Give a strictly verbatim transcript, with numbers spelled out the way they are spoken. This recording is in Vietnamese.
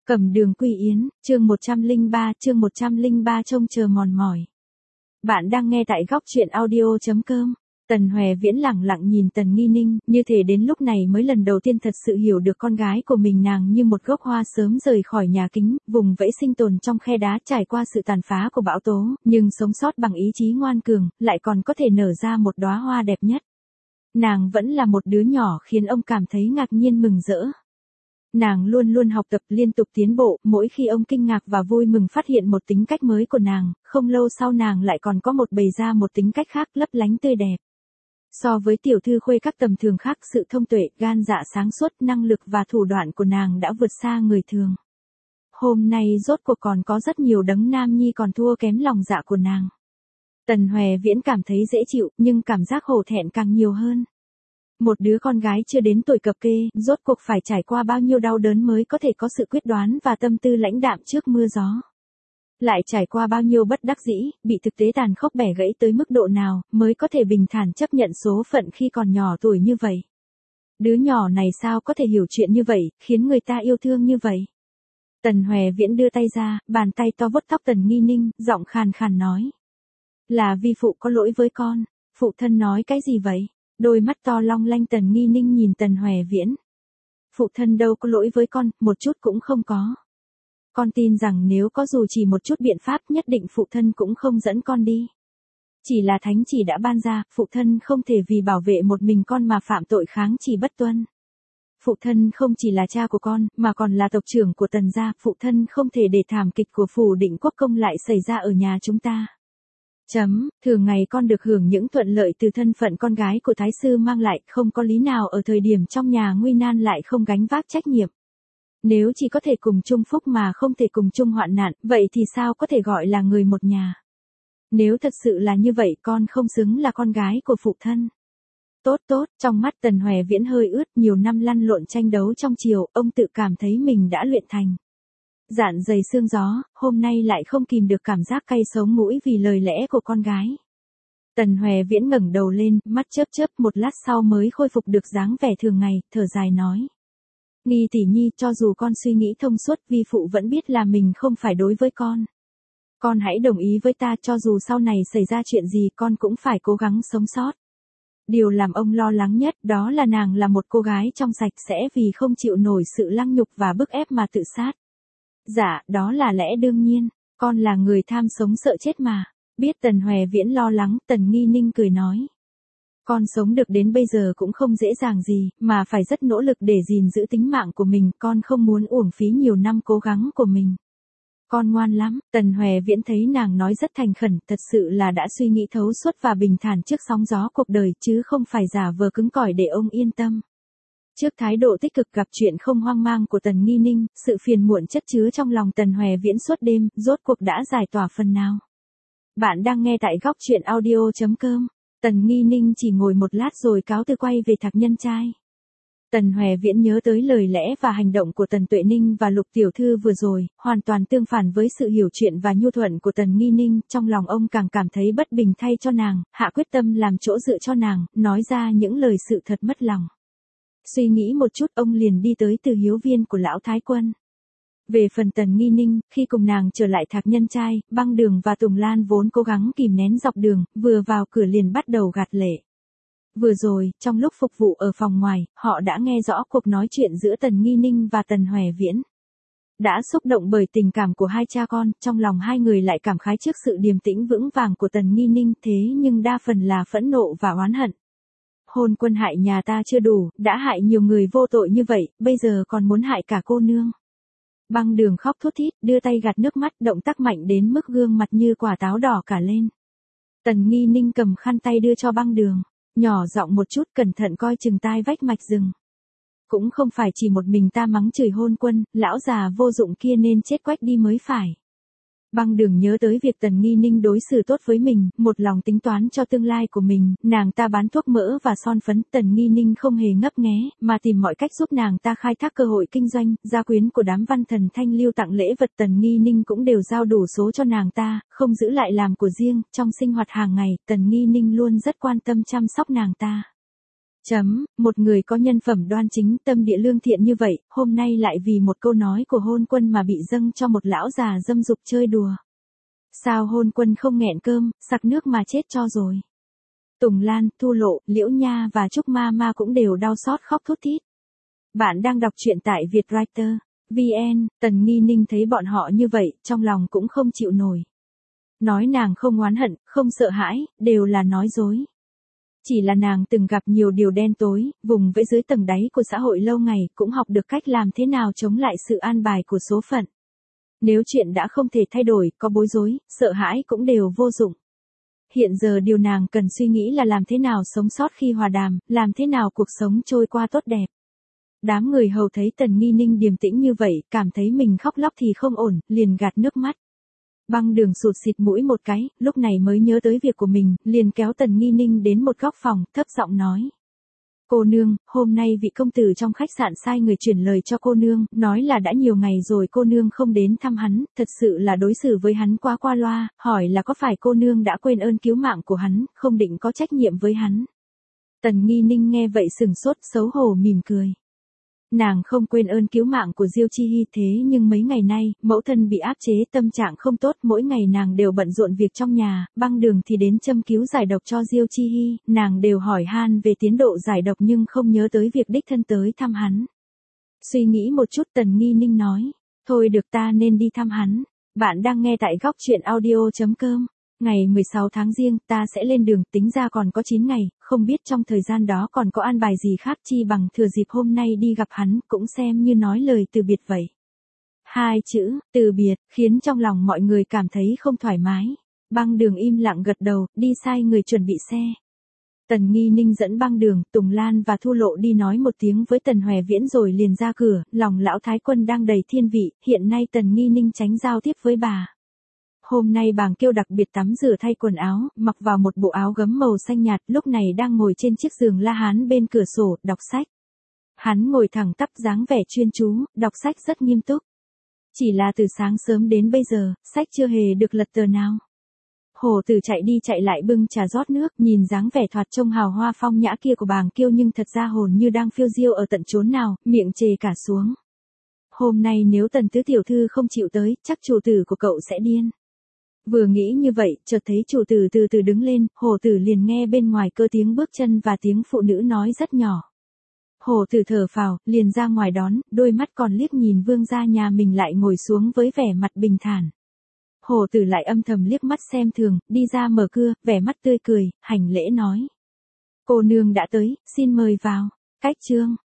Cẩm Đường Quy Yến, chương một trăm lẻ ba, chương một trăm lẻ ba trông chờ mòn mỏi. Bạn đang nghe tại góc truyện audio chấm com. Tần Hoè Viễn lẳng lặng nhìn Tần Nghi Ninh, như thể đến lúc này mới lần đầu tiên thật sự hiểu được con gái của mình. Nàng như một gốc hoa sớm rời khỏi nhà kính, vùng vẫy sinh tồn trong khe đá, trải qua sự tàn phá của bão tố, nhưng sống sót bằng ý chí ngoan cường, lại còn có thể nở ra một đóa hoa đẹp nhất. Nàng vẫn là một đứa nhỏ khiến ông cảm thấy ngạc nhiên mừng rỡ. Nàng luôn luôn học tập liên tục tiến bộ, mỗi khi ông kinh ngạc và vui mừng phát hiện một tính cách mới của nàng, không lâu sau nàng lại còn có một bày ra một tính cách khác lấp lánh tươi đẹp. So với tiểu thư khuê các tầm thường khác, sự thông tuệ, gan dạ sáng suốt, năng lực và thủ đoạn của nàng đã vượt xa người thường. Hôm nay rốt cuộc còn có rất nhiều đấng nam nhi còn thua kém lòng dạ của nàng. Tần Hoè Viễn cảm thấy dễ chịu, nhưng cảm giác hổ thẹn càng nhiều hơn. Một đứa con gái chưa đến tuổi cập kê, rốt cuộc phải trải qua bao nhiêu đau đớn mới có thể có sự quyết đoán và tâm tư lãnh đạm trước mưa gió. Lại trải qua bao nhiêu bất đắc dĩ, bị thực tế tàn khốc bẻ gãy tới mức độ nào, mới có thể bình thản chấp nhận số phận khi còn nhỏ tuổi như vậy. Đứa nhỏ này sao có thể hiểu chuyện như vậy, khiến người ta yêu thương như vậy. Tần Hoè Viễn đưa tay ra, bàn tay to vuốt tóc Tần Nghi Ninh, giọng khàn khàn nói. Là vi phụ có lỗi với con. Phụ thân nói cái gì vậy? Đôi mắt to long lanh Tần Nghi Ninh nhìn Tần Hoè Viễn. Phụ thân đâu có lỗi với con, một chút cũng không có. Con tin rằng nếu có dù chỉ một chút biện pháp nhất định phụ thân cũng không dẫn con đi. Chỉ là thánh chỉ đã ban ra, phụ thân không thể vì bảo vệ một mình con mà phạm tội kháng chỉ bất tuân. Phụ thân không chỉ là cha của con, mà còn là tộc trưởng của Tần gia, phụ thân không thể để thảm kịch của Phủ Định Quốc Công lại xảy ra ở nhà chúng ta. Chấm, thường ngày con được hưởng những thuận lợi từ thân phận con gái của Thái sư mang lại, không có lý nào ở thời điểm trong nhà nguy nan lại không gánh vác trách nhiệm. Nếu chỉ có thể cùng chung phúc mà không thể cùng chung hoạn nạn, vậy thì sao có thể gọi là người một nhà? Nếu thật sự là như vậy, con không xứng là con gái của phụ thân. Tốt tốt, trong mắt Tần Hoè Viễn hơi ướt, nhiều năm lăn lộn tranh đấu trong triều, ông tự cảm thấy mình đã luyện thành. Dạn dày xương gió, hôm nay lại không kìm được cảm giác cay sống mũi vì lời lẽ của con gái. Tần Hoè Viễn ngẩng đầu lên, mắt chớp chớp, một lát sau mới khôi phục được dáng vẻ thường ngày, thở dài nói. Nghi tỷ nhi, cho dù con suy nghĩ thông suốt, vi phụ vẫn biết là mình không phải đối với con. Con hãy đồng ý với ta, cho dù sau này xảy ra chuyện gì con cũng phải cố gắng sống sót. Điều làm ông lo lắng nhất đó là nàng là một cô gái trong sạch sẽ vì không chịu nổi sự lăng nhục và bức ép mà tự sát. Dạ, đó là lẽ đương nhiên, con là người tham sống sợ chết mà. Biết Tần Hoè Viễn lo lắng, Tần Nghi Ninh cười nói. Con sống được đến bây giờ cũng không dễ dàng gì, mà phải rất nỗ lực để gìn giữ tính mạng của mình, con không muốn uổng phí nhiều năm cố gắng của mình. Con ngoan lắm, Tần Hoè Viễn thấy nàng nói rất thành khẩn, thật sự là đã suy nghĩ thấu suốt và bình thản trước sóng gió cuộc đời, chứ không phải giả vờ cứng cỏi để ông yên tâm. Trước thái độ tích cực gặp chuyện không hoang mang của Tần Nghi Ninh, sự phiền muộn chất chứa trong lòng Tần Hoè Viễn suốt đêm, rốt cuộc đã giải tỏa phần nào. Bạn đang nghe tại góc truyện audio chấm com. Tần Nghi Ninh chỉ ngồi một lát rồi cáo từ quay về Thạc Nhân Trai. Tần Hoè Viễn nhớ tới lời lẽ và hành động của Tần Tuệ Ninh và Lục Tiểu Thư vừa rồi, hoàn toàn tương phản với sự hiểu chuyện và nhu thuận của Tần Nghi Ninh, trong lòng ông càng cảm thấy bất bình thay cho nàng, hạ quyết tâm làm chỗ dựa cho nàng, nói ra những lời sự thật mất lòng. Suy nghĩ một chút ông liền đi tới Từ Hiếu Viên của Lão Thái Quân. Về phần Tần Nghi Ninh, khi cùng nàng trở lại Thạc Nhân Trai, Băng Đường và Tùng Lan vốn cố gắng kìm nén dọc đường, vừa vào cửa liền bắt đầu gạt lệ. Vừa rồi, trong lúc phục vụ ở phòng ngoài, họ đã nghe rõ cuộc nói chuyện giữa Tần Nghi Ninh và Tần Hoè Viễn. Đã xúc động bởi tình cảm của hai cha con, trong lòng hai người lại cảm khái trước sự điềm tĩnh vững vàng của Tần Nghi Ninh, thế nhưng đa phần là phẫn nộ và oán hận. Hôn quân hại nhà ta chưa đủ, đã hại nhiều người vô tội như vậy, bây giờ còn muốn hại cả cô nương. Băng Đường khóc thút thít, đưa tay gạt nước mắt, động tác mạnh đến mức gương mặt như quả táo đỏ cả lên. Tần Nghi Ninh cầm khăn tay đưa cho Băng Đường, nhỏ giọng một chút, cẩn thận coi chừng tai vách mạch rừng. Cũng không phải chỉ một mình ta mắng chửi hôn quân, lão già vô dụng kia nên chết quách đi mới phải. Băng Đường nhớ tới việc Tần Nghi Ninh đối xử tốt với mình, một lòng tính toán cho tương lai của mình, nàng ta bán thuốc mỡ và son phấn, Tần Nghi Ninh không hề ngấp nghé, mà tìm mọi cách giúp nàng ta khai thác cơ hội kinh doanh, gia quyến của đám văn thần thanh lưu tặng lễ vật Tần Nghi Ninh cũng đều giao đủ số cho nàng ta, không giữ lại làm của riêng, trong sinh hoạt hàng ngày, Tần Nghi Ninh luôn rất quan tâm chăm sóc nàng ta. Chấm, một người có nhân phẩm đoan chính tâm địa lương thiện như vậy, hôm nay lại vì một câu nói của Hôn Quân mà bị dâng cho một lão già dâm dục chơi đùa. Sao Hôn Quân không nghẹn cơm, sặc nước mà chết cho rồi. Tùng Lan, Thu Lộ, Liễu Nha và Trúc Ma Ma cũng đều đau xót khóc thút thít. Bạn đang đọc truyện tại Vietwriter chấm vn, Tần Nghi Ninh thấy bọn họ như vậy, trong lòng cũng không chịu nổi. Nói nàng không oán hận, không sợ hãi, đều là nói dối. Chỉ là nàng từng gặp nhiều điều đen tối, vùng vẫy dưới tầng đáy của xã hội lâu ngày, cũng học được cách làm thế nào chống lại sự an bài của số phận. Nếu chuyện đã không thể thay đổi, có bối rối, sợ hãi cũng đều vô dụng. Hiện giờ điều nàng cần suy nghĩ là làm thế nào sống sót khi hòa đàm, làm thế nào cuộc sống trôi qua tốt đẹp. Đám người hầu thấy Tần Nghi Ninh điềm tĩnh như vậy, cảm thấy mình khóc lóc thì không ổn, liền gạt nước mắt. Băng Đường sụt xịt mũi một cái, lúc này mới nhớ tới việc của mình, liền kéo Tần Nghi Ninh đến một góc phòng, thấp giọng nói. Cô nương, hôm nay vị công tử trong khách sạn sai người chuyển lời cho cô nương, nói là đã nhiều ngày rồi cô nương không đến thăm hắn, thật sự là đối xử với hắn quá qua loa, hỏi là có phải cô nương đã quên ơn cứu mạng của hắn, không định có trách nhiệm với hắn. Tần Nghi Ninh nghe vậy sừng sốt, xấu hổ mỉm cười. Nàng không quên ơn cứu mạng của Diêu Chi Hi, thế nhưng mấy ngày nay, mẫu thân bị áp chế, tâm trạng không tốt, mỗi ngày nàng đều bận rộn việc trong nhà, Băng Đường thì đến châm cứu giải độc cho Diêu Chi Hi, nàng đều hỏi han về tiến độ giải độc nhưng không nhớ tới việc đích thân tới thăm hắn. Suy nghĩ một chút, Tần Nghi Ninh nói, thôi được, ta nên đi thăm hắn. Bạn đang nghe tại góc truyện audio chấm com. Ngày mười sáu tháng Giêng, ta sẽ lên đường, tính ra còn có chín ngày, không biết trong thời gian đó còn có an bài gì khác, chi bằng thừa dịp hôm nay đi gặp hắn, cũng xem như nói lời từ biệt vậy. Hai chữ, từ biệt, khiến trong lòng mọi người cảm thấy không thoải mái. Băng Đường im lặng gật đầu, đi sai người chuẩn bị xe. Tần Nghi Ninh dẫn Băng Đường, Tùng Lan và Thu Lộ đi nói một tiếng với Tần Hoè Viễn rồi liền ra cửa, lòng lão thái quân đang đầy thiên vị, hiện nay Tần Nghi Ninh tránh giao tiếp với bà. Hôm nay Bàng Kiêu đặc biệt tắm rửa thay quần áo, mặc vào một bộ áo gấm màu xanh nhạt, lúc này đang ngồi trên chiếc giường La Hán bên cửa sổ, đọc sách. Hắn ngồi thẳng tắp dáng vẻ chuyên chú, đọc sách rất nghiêm túc. Chỉ là từ sáng sớm đến bây giờ, sách chưa hề được lật tờ nào. Hổ Tử chạy đi chạy lại bưng trà rót nước, nhìn dáng vẻ thoạt trông hào hoa phong nhã kia của Bàng Kiêu nhưng thật ra hồn như đang phiêu diêu ở tận chốn nào, miệng chề cả xuống. Hôm nay nếu Tần tứ tiểu thư không chịu tới, chắc chủ tử của cậu sẽ điên. Vừa nghĩ như vậy, chợt thấy chủ tử từ từ đứng lên, Hổ Tử liền nghe bên ngoài cơ tiếng bước chân và tiếng phụ nữ nói rất nhỏ. Hổ Tử thở phào, liền ra ngoài đón, đôi mắt còn liếc nhìn vương gia nhà mình lại ngồi xuống với vẻ mặt bình thản. Hổ Tử lại âm thầm liếc mắt xem thường, đi ra mở cửa, vẻ mặt tươi cười, hành lễ nói. Cô nương đã tới, xin mời vào. Cách chương.